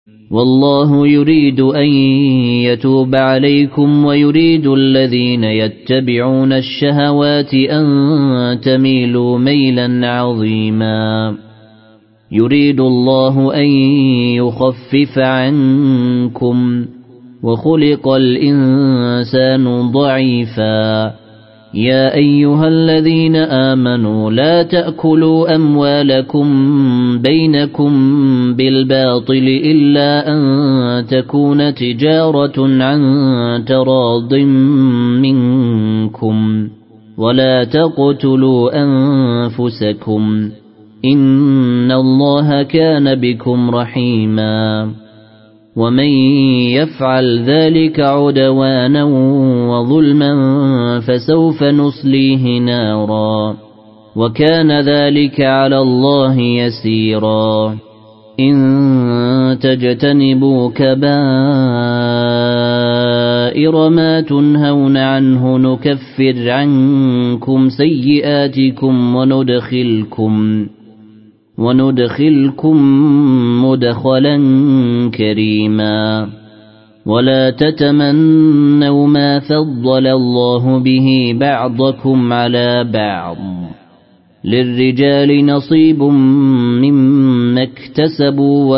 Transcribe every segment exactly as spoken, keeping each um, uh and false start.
والله يريد أن يتوب عليكم ويريد الذين يتبعون الشهوات أن تميلوا ميلا عظيما يريد الله أن يخفف عنكم وخلق الإنسان ضعيفا يا أيها الذين آمنوا لا تأكلوا أموالكم بينكم بالباطل إلا أن تكون تجارة عن تراض منكم ولا تقتلوا أنفسكم إن الله كان بكم رحيما ومن يفعل ذلك عدوانا وظلما فسوف نصليه نارا وكان ذلك على الله يسيرا إن تجتنبوا كبائر ما تنهون عنه نكفر عنكم سيئاتكم وندخلكم وندخلكم مدخلا كريما ولا تتمنوا ما فضل الله به بعضكم على بعض للرجال نصيب مما اكتسبوا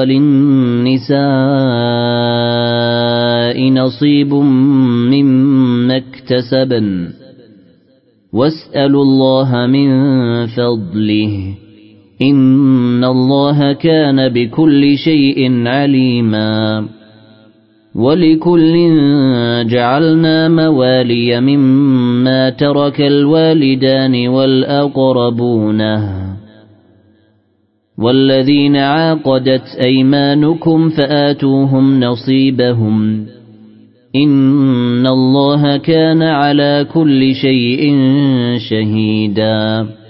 وللنساء نصيب مما اكتسبن واسألوا الله من فضله إن الله كان بكل شيء عليما ولكل جعلنا موالي مما ترك الوالدان والأقربون والذين عاقدت أيمانكم فآتوهم نصيبهم إن الله كان على كل شيء شهيدا